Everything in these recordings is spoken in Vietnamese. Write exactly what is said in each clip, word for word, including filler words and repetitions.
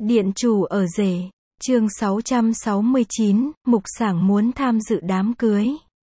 Điện chủ ở rể, chương sáu trăm sáu mươi chín, Mục Sảng muốn tham dự đám cưới.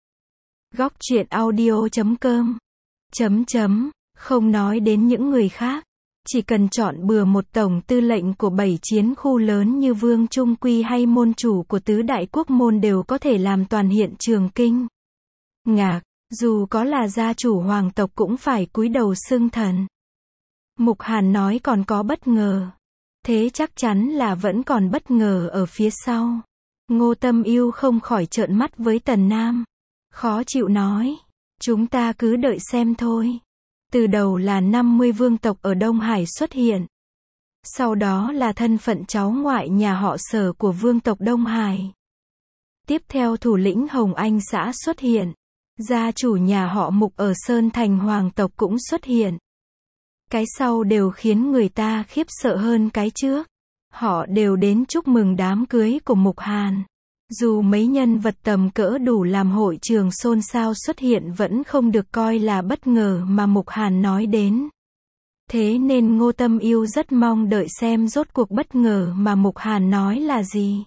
Góc truyện audio chấm com chấm chấm, không nói đến những người khác. Chỉ cần chọn bừa một tổng tư lệnh của bảy chiến khu lớn như Vương Trung Quy hay môn chủ của tứ đại quốc môn đều có thể làm toàn hiện trường kinh ngạc, dù có là gia chủ hoàng tộc cũng phải cúi đầu xưng thần. Mục Hàn nói còn có bất ngờ. Thế chắc chắn là vẫn còn bất ngờ ở phía sau. Ngô Tâm Ưu không khỏi trợn mắt với Tần Nam. Khó chịu nói. Chúng ta cứ đợi xem thôi. Từ đầu là năm mươi vương tộc ở Đông Hải xuất hiện. Sau đó là thân phận cháu ngoại nhà họ Sở của vương tộc Đông Hải. Tiếp theo thủ lĩnh Hồng Anh xã xuất hiện. Gia chủ nhà họ Mục ở Sơn Thành hoàng tộc cũng xuất hiện. Cái sau đều khiến người ta khiếp sợ hơn cái trước. Họ đều đến chúc mừng đám cưới của Mục Hàn. Dù mấy nhân vật tầm cỡ đủ làm hội trường xôn xao xuất hiện vẫn không được coi là bất ngờ mà Mục Hàn nói đến. Thế nên Ngô Tâm Ưu rất mong đợi xem rốt cuộc bất ngờ mà Mục Hàn nói là gì.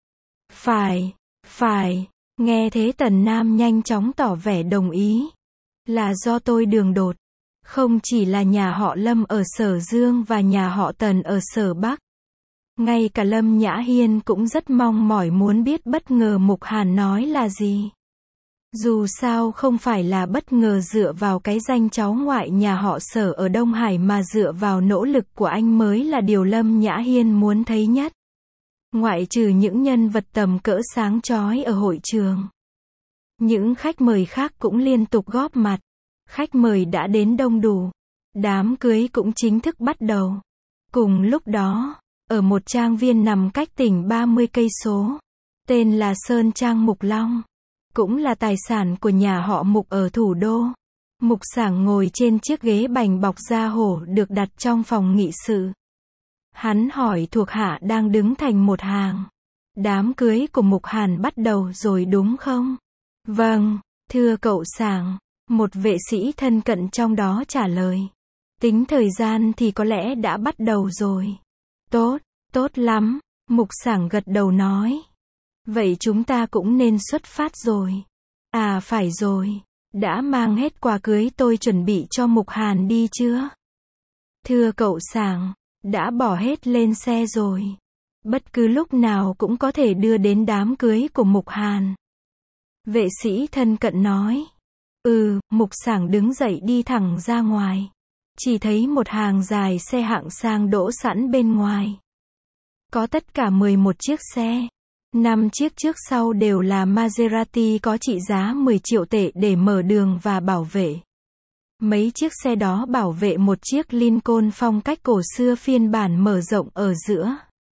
Phải, phải, nghe thế Tần Nam nhanh chóng tỏ vẻ đồng ý. Là do tôi đường đột. Không chỉ là nhà họ Lâm ở Sở Dương và nhà họ Tần ở Sở Bắc. Ngay cả Lâm Nhã Hiên cũng rất mong mỏi muốn biết bất ngờ Mục Hàn nói là gì. Dù sao không phải là bất ngờ dựa vào cái danh cháu ngoại nhà họ Sở ở Đông Hải mà dựa vào nỗ lực của anh mới là điều Lâm Nhã Hiên muốn thấy nhất. Ngoại trừ những nhân vật tầm cỡ sáng chói ở hội trường. Những khách mời khác cũng liên tục góp mặt. Khách mời đã đến đông đủ. Đám cưới cũng chính thức bắt đầu. Cùng lúc đó, ở một trang viên nằm cách tỉnh ba mươi cây số, tên là Sơn Trang Mục Long, cũng là tài sản của nhà họ Mục ở thủ đô. Mục Sảng ngồi trên chiếc ghế bành bọc da hổ được đặt trong phòng nghị sự. Hắn hỏi thuộc hạ đang đứng thành một hàng. Đám cưới của Mục Hàn bắt đầu rồi đúng không? Vâng, thưa cậu Sảng. Một vệ sĩ thân cận trong đó trả lời. Tính thời gian thì có lẽ đã bắt đầu rồi. Tốt, tốt lắm, Mục Sảng gật đầu nói. Vậy chúng ta cũng nên xuất phát rồi. À phải rồi, đã mang hết quà cưới tôi chuẩn bị cho Mục Hàn đi chưa? Thưa cậu Sảng, đã bỏ hết lên xe rồi. Bất cứ lúc nào cũng có thể đưa đến đám cưới của Mục Hàn. Vệ sĩ thân cận nói. Ừ, Mục Sảng đứng dậy đi thẳng ra ngoài. Chỉ thấy một hàng dài xe hạng sang đỗ sẵn bên ngoài. Có tất cả mười một chiếc xe. năm chiếc trước sau đều là Maserati có trị giá mười triệu tệ để mở đường và bảo vệ. Mấy chiếc xe đó bảo vệ một chiếc Lincoln phong cách cổ xưa phiên bản mở rộng ở giữa.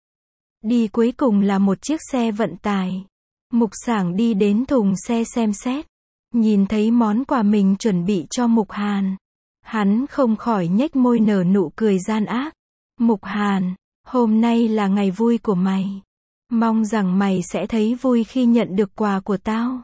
Đi cuối cùng là một chiếc xe vận tải. Mục Sảng đi đến thùng xe xem xét. Nhìn thấy món quà mình chuẩn bị cho Mục Hàn. Hắn không khỏi nhếch môi nở nụ cười gian ác. Mục Hàn, hôm nay là ngày vui của mày. Mong rằng mày sẽ thấy vui khi nhận được quà của tao.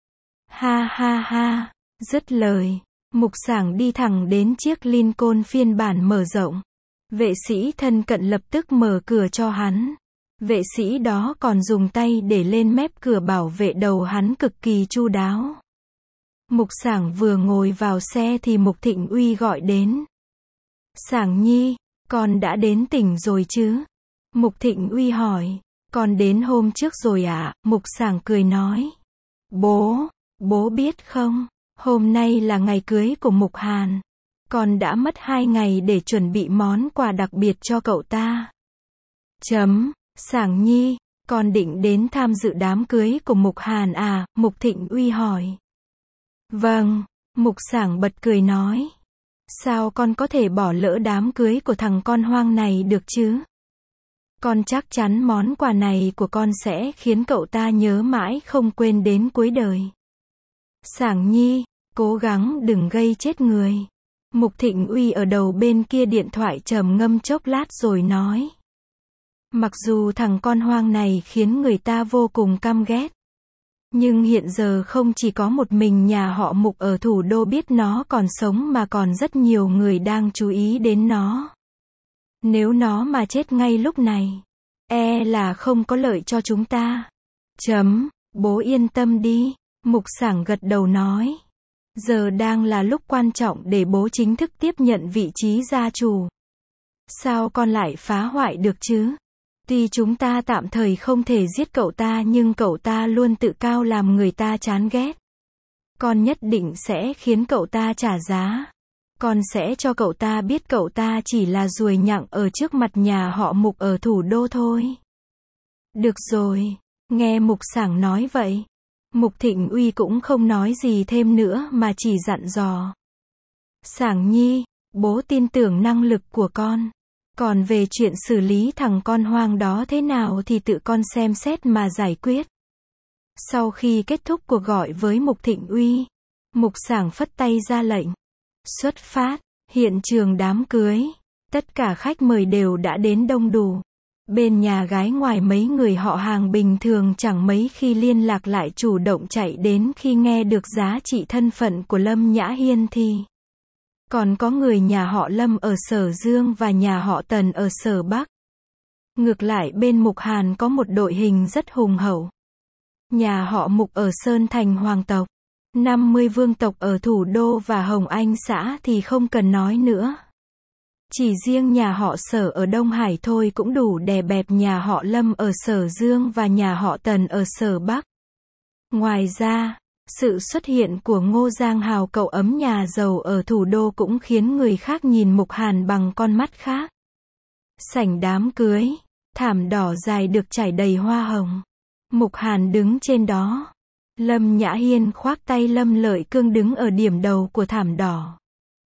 Ha ha ha, dứt lời. Mục Sảng đi thẳng đến chiếc Lincoln phiên bản mở rộng. Vệ sĩ thân cận lập tức mở cửa cho hắn. Vệ sĩ đó còn dùng tay để lên mép cửa bảo vệ đầu hắn cực kỳ chu đáo. Mục Sảng vừa ngồi vào xe thì Mục Thịnh Uy gọi đến. Sảng Nhi, con đã đến tỉnh rồi chứ? Mục Thịnh Uy hỏi. Con đến hôm trước rồi ạ, à? Mục Sảng cười nói. Bố, bố biết không, hôm nay là ngày cưới của Mục Hàn. Con đã mất hai ngày để chuẩn bị món quà đặc biệt cho cậu ta. Chấm, Sảng Nhi, con định đến tham dự đám cưới của Mục Hàn à? Mục Thịnh Uy hỏi. Vâng, Mục Sảng bật cười nói. Sao con có thể bỏ lỡ đám cưới của thằng con hoang này được chứ? Con chắc chắn món quà này của con sẽ khiến cậu ta nhớ mãi không quên đến cuối đời. Sảng Nhi, cố gắng đừng gây chết người. Mục Thịnh Uy ở đầu bên kia điện thoại trầm ngâm chốc lát rồi nói. Mặc dù thằng con hoang này khiến người ta vô cùng căm ghét. Nhưng hiện giờ không chỉ có một mình nhà họ Mục ở thủ đô biết nó còn sống mà còn rất nhiều người đang chú ý đến nó. Nếu nó mà chết ngay lúc này, e là không có lợi cho chúng ta. Chấm, bố yên tâm đi, Mục Sảng gật đầu nói. Giờ đang là lúc quan trọng để bố chính thức tiếp nhận vị trí gia chủ. Sao con lại phá hoại được chứ? Tuy chúng ta tạm thời không thể giết cậu ta nhưng cậu ta luôn tự cao làm người ta chán ghét. Con nhất định sẽ khiến cậu ta trả giá. Con sẽ cho cậu ta biết cậu ta chỉ là ruồi nhặng ở trước mặt nhà họ Mục ở thủ đô thôi. Được rồi, nghe Mục Sảng nói vậy. Mục Thịnh Uy cũng không nói gì thêm nữa mà chỉ dặn dò. Sảng nhi, bố tin tưởng năng lực của con. Còn về chuyện xử lý thằng con hoang đó thế nào thì tự con xem xét mà giải quyết. Sau khi kết thúc cuộc gọi với Mục Thịnh Uy, Mục Sảng phất tay ra lệnh. Xuất phát, hiện trường đám cưới. Tất cả khách mời đều đã đến đông đủ. Bên nhà gái ngoài mấy người họ hàng bình thường chẳng mấy khi liên lạc lại chủ động chạy đến khi nghe được giá trị thân phận của Lâm Nhã Hiên thì. Còn có người nhà họ Lâm ở Sở Dương và nhà họ Tần ở Sở Bắc. Ngược lại bên Mục Hàn có một đội hình rất hùng hậu. Nhà họ Mục ở Sơn Thành hoàng tộc, năm mươi vương tộc ở thủ đô và Hồng Anh xã thì không cần nói nữa. Chỉ riêng nhà họ Sở ở Đông Hải thôi cũng đủ đè bẹp nhà họ Lâm ở Sở Dương và nhà họ Tần ở Sở Bắc. Ngoài ra, sự xuất hiện của Ngô Giang Hào cậu ấm nhà giàu ở thủ đô cũng khiến người khác nhìn Mục Hàn bằng con mắt khác. Sảnh đám cưới, thảm đỏ dài được trải đầy hoa hồng. Mục Hàn đứng trên đó. Lâm Nhã Hiên khoác tay Lâm Lợi Cương đứng ở điểm đầu của thảm đỏ.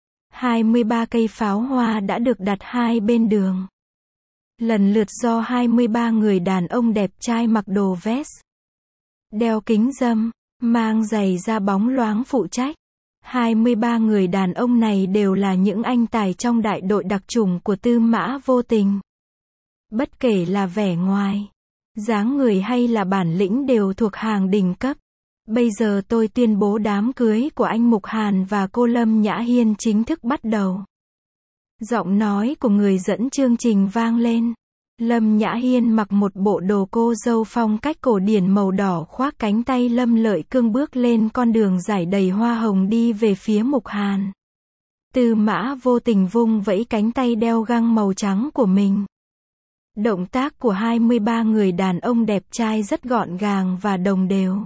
hai mươi ba cây pháo hoa đã được đặt hai bên đường. Lần lượt do hai mươi ba người đàn ông đẹp trai mặc đồ vest, đeo kính râm, mang giày da bóng loáng phụ trách. hai mươi ba người đàn ông này đều là những anh tài trong đại đội đặc chủng của Tư Mã Vô Tình. Bất kể là vẻ ngoài, dáng người hay là bản lĩnh đều thuộc hàng đỉnh cấp. Bây giờ tôi tuyên bố đám cưới của anh Mục Hàn và cô Lâm Nhã Hiên chính thức bắt đầu. Giọng nói của người dẫn chương trình vang lên. Lâm Nhã Hiên mặc một bộ đồ cô dâu phong cách cổ điển màu đỏ khoác cánh tay Lâm Lợi Cương bước lên con đường dải đầy hoa hồng đi về phía Mục Hàn. Tư Mã Vô Tình vung vẫy cánh tay đeo găng màu trắng của mình. Động tác của hai mươi ba người đàn ông đẹp trai rất gọn gàng và đồng đều.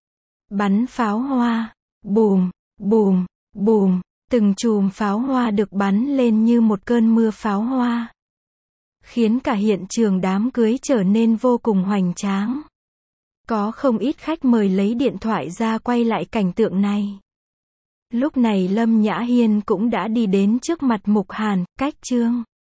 Bắn pháo hoa, bùm, bùm, bùm, từng chùm pháo hoa được bắn lên như một cơn mưa pháo hoa, khiến cả hiện trường đám cưới trở nên vô cùng hoành tráng. Có không ít khách mời lấy điện thoại ra quay lại cảnh tượng này. Lúc này Lâm Nhã Hiên cũng đã đi đến trước mặt Mục Hàn, cách chương